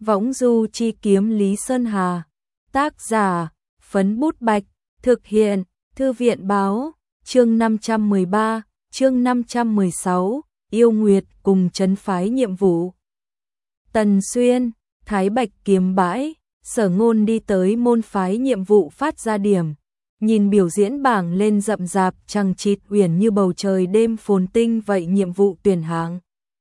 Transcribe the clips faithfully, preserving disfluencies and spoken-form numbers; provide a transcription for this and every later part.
Võng du chi kiếm Lý Sơn Hà. Tác giả, Phấn Bút Bạch. Thực hiện, Thư viện Báo. Chương năm trăm mười ba, chương năm trăm mười sáu, Yêu Nguyệt cùng trấn phái nhiệm vụ. Tần Xuyên, Thái Bạch kiếm bãi, Sở Ngôn đi tới môn phái nhiệm vụ phát ra điểm. Nhìn biểu diễn bảng lên rậm rạp chằng chịt uyển như bầu trời đêm phồn tinh vậy nhiệm vụ tuyển hạng.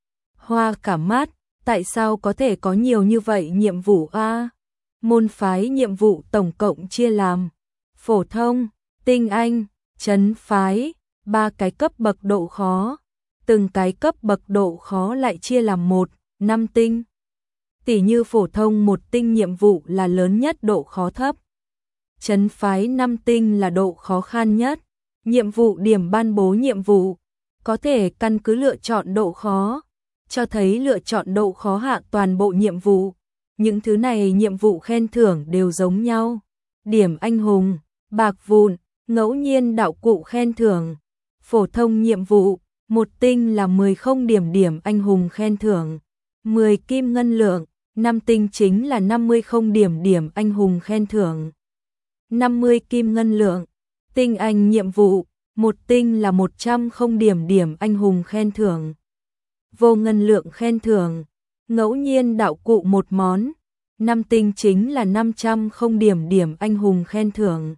Hoa cả mắt, tại sao có thể có nhiều như vậy nhiệm vụ a? Môn phái nhiệm vụ tổng cộng chia làm phổ thông, tinh anh, trấn phái, ba cái cấp bậc độ khó. Từng cái cấp bậc độ khó lại chia làm một, năm tinh. Tỉ như phổ thông một tinh nhiệm vụ là lớn nhất độ khó thấp. Trấn phái năm tinh là độ khó khăn nhất. Nhiệm vụ điểm ban bố nhiệm vụ có thể căn cứ lựa chọn độ khó, cho thấy lựa chọn độ khó hạ toàn bộ nhiệm vụ. Những thứ này nhiệm vụ khen thưởng đều giống nhau. Điểm anh hùng, bạc vụn, ngẫu nhiên đạo cụ khen thưởng. Phổ thông nhiệm vụ, một tinh là mười không điểm điểm anh hùng khen thưởng, mười kim ngân lượng, năm tinh chính là năm mươi không điểm điểm anh hùng khen thưởng, năm mươi kim ngân lượng. Tinh anh nhiệm vụ, một tinh là một trăm không điểm điểm anh hùng khen thưởng, vô ngân lượng khen thưởng, ngẫu nhiên đạo cụ một món, năm tinh chính là năm trăm không điểm điểm anh hùng khen thưởng,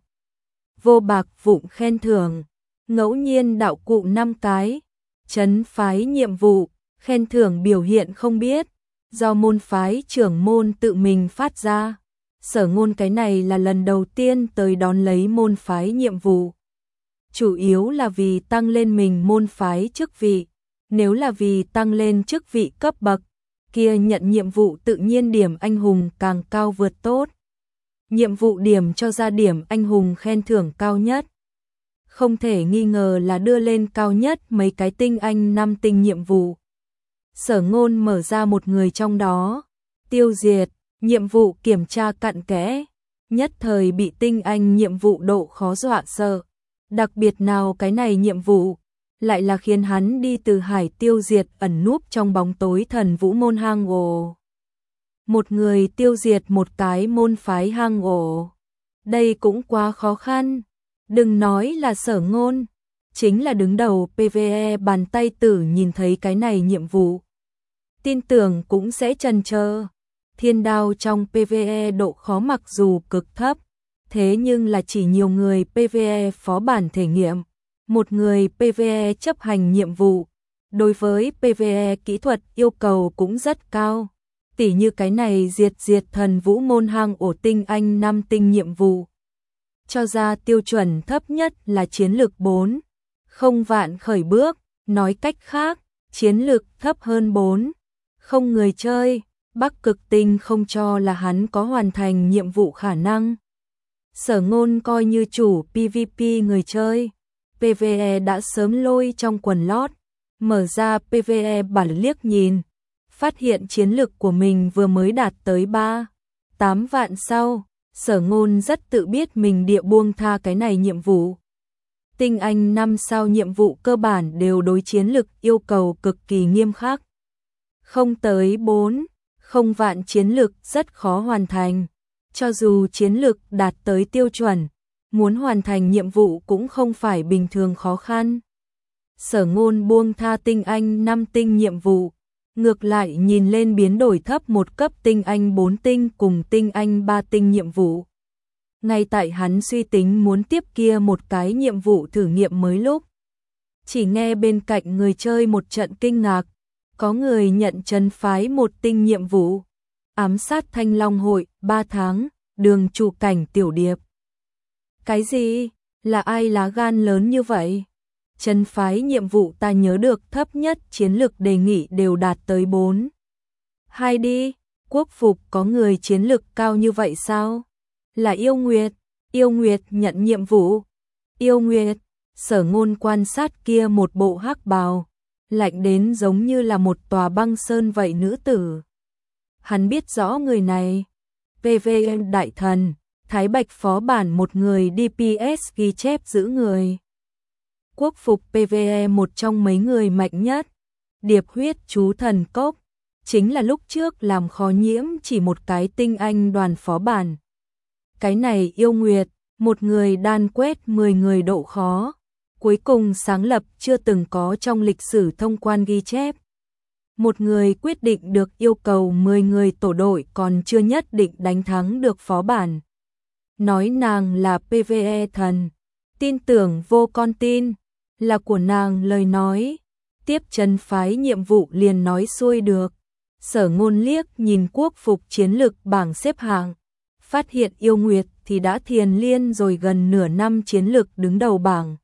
vô bạc vụn khen thưởng, ngẫu nhiên đạo cụ năm cái. Trấn phái nhiệm vụ, khen thưởng biểu hiện không biết, do môn phái trưởng môn tự mình phát ra. Sở Ngôn cái này là lần đầu tiên tới đón lấy môn phái nhiệm vụ. Chủ yếu là vì tăng lên mình môn phái chức vị, nếu là vì tăng lên chức vị cấp bậc, kia nhận nhiệm vụ tự nhiên điểm anh hùng càng cao vượt tốt. Nhiệm vụ điểm cho ra điểm anh hùng khen thưởng cao nhất. Không thể nghi ngờ là đưa lên cao nhất mấy cái tinh anh năm tinh nhiệm vụ. Sở Ngôn mở ra một người trong đó, tiêu diệt, nhiệm vụ kiểm tra cặn kẽ, nhất thời bị tinh anh nhiệm vụ độ khó dọa sợ. Đặc biệt nào cái này nhiệm vụ, lại là khiến hắn đi từ hải tiêu diệt ẩn núp trong bóng tối thần vũ môn hang ổ. Một người tiêu diệt một cái môn phái hang ổ. Đây cũng quá khó khăn. Đừng nói là Sở Ngôn, chính là đứng đầu pê vê e bàn tay tử nhìn thấy cái này nhiệm vụ, tin tưởng cũng sẽ chần chờ. Thiên đao trong pê vê e độ khó mặc dù cực thấp, thế nhưng là chỉ nhiều người pê vê e phó bản thể nghiệm, một người pê vê e chấp hành nhiệm vụ. Đối với pê vê e kỹ thuật yêu cầu cũng rất cao, tỉ như cái này diệt diệt thần vũ môn hang ổ tinh anh năm tinh nhiệm vụ. Cho ra tiêu chuẩn thấp nhất là chiến lược bốn, không vạn khởi bước, nói cách khác, chiến lược thấp hơn bốn, không người chơi, Bắc Cực Tinh không cho là hắn có hoàn thành nhiệm vụ khả năng. Sở Ngôn coi như chủ pê vê pê người chơi, pê vê e đã sớm lôi trong quần lót, mở ra pê vê e bản liếc nhìn, phát hiện chiến lược của mình vừa mới đạt tới ba, tám vạn sau. Sở Ngôn rất tự biết mình địa buông tha cái này nhiệm vụ. Tinh anh năm sao nhiệm vụ cơ bản đều đối chiến lực yêu cầu cực kỳ nghiêm khắc. Không tới bốn, không vạn chiến lực rất khó hoàn thành. Cho dù chiến lực đạt tới tiêu chuẩn, muốn hoàn thành nhiệm vụ cũng không phải bình thường khó khăn. Sở Ngôn buông tha tinh anh năm tinh nhiệm vụ. Ngược lại nhìn lên biến đổi thấp một cấp tinh anh bốn tinh cùng tinh anh ba tinh nhiệm vụ. Ngay tại hắn suy tính muốn tiếp kia một cái nhiệm vụ thử nghiệm mới lúc, chỉ nghe bên cạnh người chơi một trận kinh ngạc, có người nhận trấn phái một tinh nhiệm vụ, ám sát Thanh Long hội ba tháng, đường chủ cảnh tiểu điệp. Cái gì? Là ai lá gan lớn như vậy? Trấn phái nhiệm vụ ta nhớ được thấp nhất chiến lực đề nghị đều đạt tới bốn. Hai đi, quốc phục có người chiến lực cao như vậy sao? Là Yêu Nguyệt, Yêu Nguyệt nhận nhiệm vụ. Yêu Nguyệt, Sở Ngôn quan sát kia một bộ hắc bào, lạnh đến giống như là một tòa băng sơn vậy nữ tử. Hắn biết rõ người này, pê vê e đại thần, Thái Bạch phó bản một người đê pê ét ghi chép giữ người. Quốc phục pê vê e một trong mấy người mạnh nhất, điệp huyết chú thần cốc, chính là lúc trước làm khó nhiễm chỉ một cái tinh anh đoàn phó bản. Cái này yêu nguyệt, một người đan quét mười người độ khó, cuối cùng sáng lập chưa từng có trong lịch sử thông quan ghi chép. Một người quyết định được yêu cầu mười người tổ đội còn chưa nhất định đánh thắng được phó bản. Nói nàng là pê vê e thần, tin tưởng vô con tin, là của nàng lời nói, tiếp chân phái nhiệm vụ liền nói xuôi được. Sở Ngôn liếc nhìn quốc phục chiến lực bảng xếp hạng, phát hiện yêu nguyệt thì đã thiền liên rồi gần nửa năm chiến lực đứng đầu bảng.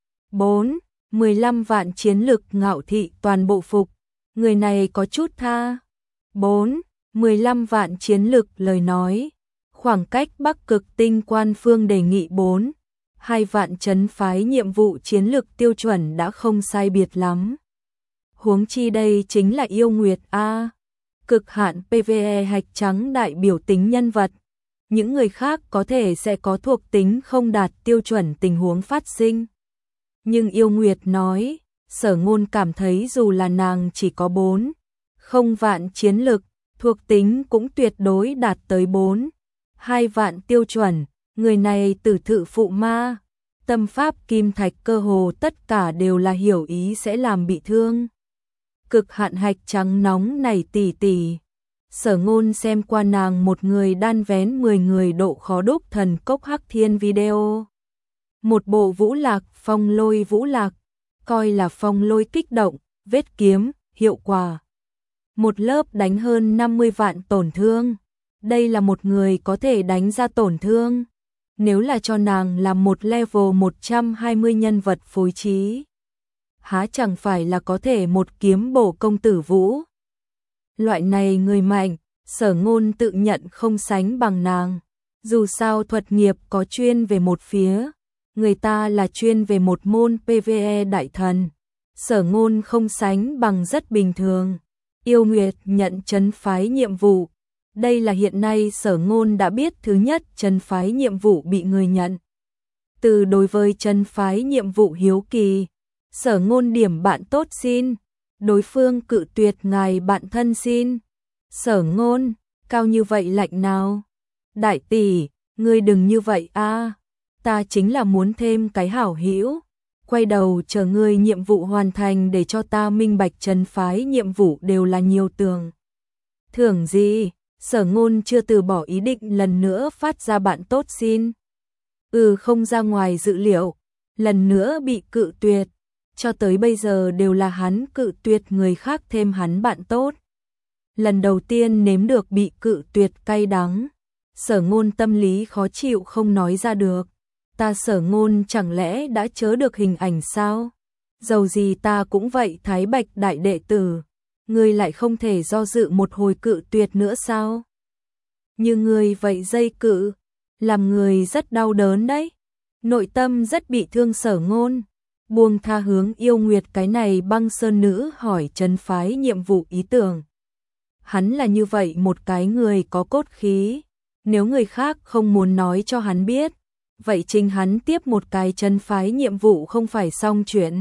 bốn. mười lăm vạn chiến lực ngạo thị toàn bộ phục, người này có chút tha. bốn. mười lăm vạn chiến lực lời nói, khoảng cách Bắc Cực Tinh quan phương đề nghị bốn. hai vạn trấn phái nhiệm vụ chiến lực tiêu chuẩn đã không sai biệt lắm. Huống chi đây chính là yêu nguyệt A. Cực hạn pê vê e hạch trắng đại biểu tính nhân vật. Những người khác có thể sẽ có thuộc tính không đạt tiêu chuẩn tình huống phát sinh. Nhưng yêu nguyệt nói, Sở Ngôn cảm thấy dù là nàng chỉ có bốn. không vạn chiến lực, thuộc tính cũng tuyệt đối đạt tới bốn. hai vạn tiêu chuẩn, người này tử thự phụ ma. Tâm pháp kim thạch cơ hồ tất cả đều là hiểu ý sẽ làm bị thương. Cực hạn hạch trắng nóng này tỉ tỉ. Sở Ngôn xem qua nàng một người đan vén mười người độ khó đúc thần cốc hắc thiên video. Một bộ vũ lạc, phong lôi vũ lạc, coi là phong lôi kích động, vết kiếm, hiệu quả. Một lớp đánh hơn năm mươi vạn tổn thương. Đây là một người có thể đánh ra tổn thương. Nếu là cho nàng làm một level một trăm hai mươi nhân vật phối trí, há chẳng phải là có thể một kiếm bổ công tử Vũ. Loại này người mạnh, Sở Ngôn tự nhận không sánh bằng nàng. Dù sao thuật nghiệp có chuyên về một phía, người ta là chuyên về một môn pê vê e đại thần. Sở Ngôn không sánh bằng rất bình thường. Yêu nguyệt nhận trấn phái nhiệm vụ. Đây là hiện nay Sở Ngôn đã biết thứ nhất trấn phái nhiệm vụ bị người nhận. Từ đối với trấn phái nhiệm vụ hiếu kỳ, Sở Ngôn điểm bạn tốt xin. Đối phương cự tuyệt ngài bạn thân xin. Sở Ngôn, cao như vậy lạnh nào? Đại tỷ, ngươi đừng như vậy a, ta chính là muốn thêm cái hảo hữu. Quay đầu chờ ngươi nhiệm vụ hoàn thành để cho ta minh bạch trấn phái nhiệm vụ đều là nhiều tường. Thưởng gì? Sở Ngôn chưa từ bỏ ý định lần nữa phát ra bạn tốt xin. Ừ, không ra ngoài dự liệu, lần nữa bị cự tuyệt. Cho tới bây giờ đều là hắn cự tuyệt người khác thêm hắn bạn tốt. Lần đầu tiên nếm được bị cự tuyệt cay đắng. Sở Ngôn tâm lý khó chịu không nói ra được. Ta Sở Ngôn chẳng lẽ đã chớ được hình ảnh sao? Dầu gì ta cũng vậy Thái Bạch đại đệ tử. Ngươi lại không thể do dự một hồi cự tuyệt nữa sao? Như ngươi vậy dây cự, làm người rất đau đớn đấy. Nội tâm rất bị thương Sở Ngôn. Buông tha hướng yêu nguyệt cái này băng sơn nữ hỏi trấn phái nhiệm vụ ý tưởng. Hắn là như vậy một cái người có cốt khí. Nếu người khác không muốn nói cho hắn biết, vậy chính hắn tiếp một cái trấn phái nhiệm vụ không phải xong chuyện.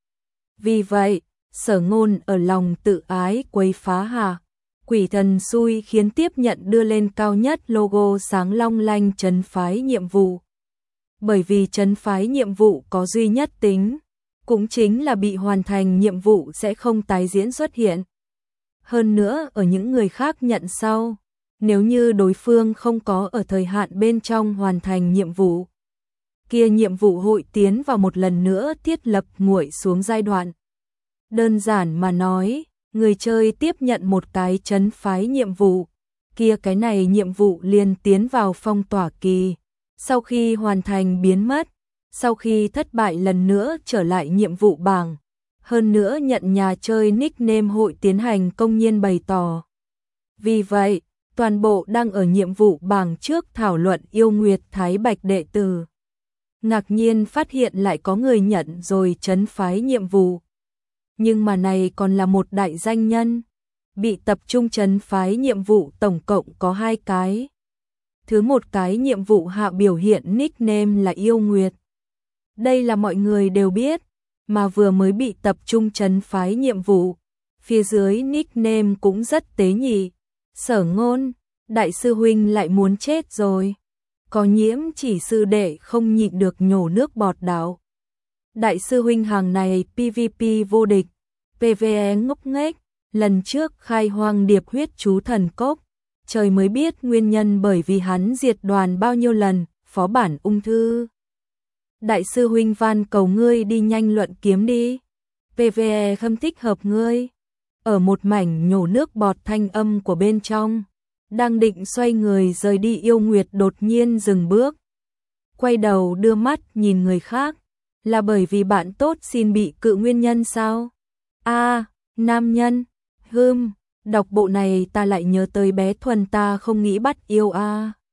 Vì vậy, Sở Ngôn ở lòng tự ái quấy phá hà. Quỷ thần xui khiến tiếp nhận đưa lên cao nhất logo sáng long lanh trấn phái nhiệm vụ. Bởi vì trấn phái nhiệm vụ có duy nhất tính, cũng chính là bị hoàn thành nhiệm vụ sẽ không tái diễn xuất hiện. Hơn nữa ở những người khác nhận sau, nếu như đối phương không có ở thời hạn bên trong hoàn thành nhiệm vụ, kia nhiệm vụ hội tiến vào một lần nữa thiết lập nguội xuống giai đoạn. Đơn giản mà nói, người chơi tiếp nhận một cái trấn phái nhiệm vụ, kia cái này nhiệm vụ liền tiến vào phong tỏa kỳ. Sau khi hoàn thành biến mất, sau khi thất bại lần nữa trở lại nhiệm vụ bảng, hơn nữa nhận nhà chơi nickname hội tiến hành công nhiên bày tỏ. Vì vậy, toàn bộ đang ở nhiệm vụ bảng trước thảo luận yêu nguyệt Thái Bạch đệ tử. Ngạc nhiên phát hiện lại có người nhận rồi trấn phái nhiệm vụ. Nhưng mà này còn là một đại danh nhân. Bị tập trung trấn phái nhiệm vụ tổng cộng có hai cái. Thứ một cái nhiệm vụ hạ biểu hiện nickname là yêu nguyệt. Đây là mọi người đều biết, mà vừa mới bị tập trung trấn phái nhiệm vụ. phía dưới nickname cũng rất tế nhị. Sở Ngôn, đại sư huynh lại muốn chết rồi. Có Nhiễm Chỉ sư đệ không nhịn được nhổ nước bọt đạo. Đại sư huynh hàng này pê vê pê vô địch, pê vê e ngốc nghếch, lần trước khai hoang điệp huyết chú thần cốc, trời mới biết nguyên nhân bởi vì hắn diệt đoàn bao nhiêu lần, phó bản ung thư. Đại sư huynh van cầu ngươi đi nhanh luận kiếm đi, pê vê e không thích hợp ngươi. Ở một mảnh nhổ nước bọt thanh âm của bên trong, đang định xoay người rời đi Yêu Nguyệt đột nhiên dừng bước. Quay đầu đưa mắt nhìn người khác, là bởi vì bạn tốt xin bị cự nguyên nhân sao? A, nam nhân, hừm, đọc bộ này ta lại nhớ tới bé Thuần ta không nghĩ bắt yêu a.